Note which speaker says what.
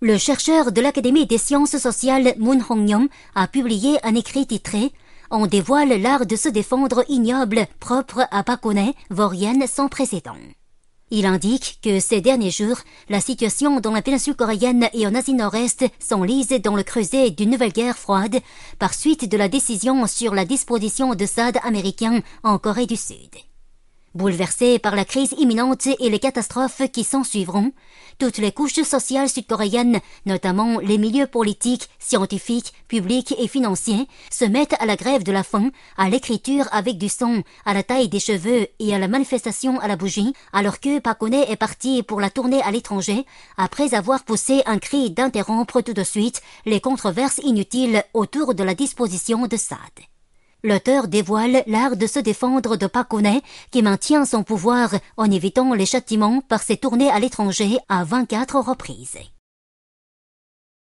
Speaker 1: Le chercheur de l'Académie des sciences sociales Moon Hong-yong a publié un écrit titré « On dévoile l'art de se défendre ignoble, propre à Park Geun-hye, vaurienne sans précédent ». Il indique que ces derniers jours, la situation dans la péninsule coréenne et en Asie Nord-Est s'enlise dans le creuset d'une nouvelle guerre froide par suite de la décision sur la disposition de SAD américain en Corée du Sud. Bouleversées par la crise imminente et les catastrophes qui s'en suivront, toutes les couches sociales sud-coréennes, notamment les milieux politiques, scientifiques, publics et financiers, se mettent à la grève de la faim, à l'écriture avec du sang, à la taille des cheveux et à la manifestation à la bougie, alors que Park Geun-hye est parti pour la tournée à l'étranger, après avoir poussé un cri d'interrompre tout de suite les controverses inutiles autour de la disposition de SAD. L'auteur dévoile l'art de se défendre de Park Geun-hye qui maintient son pouvoir en évitant les châtiments par ses tournées à l'étranger à 24 reprises.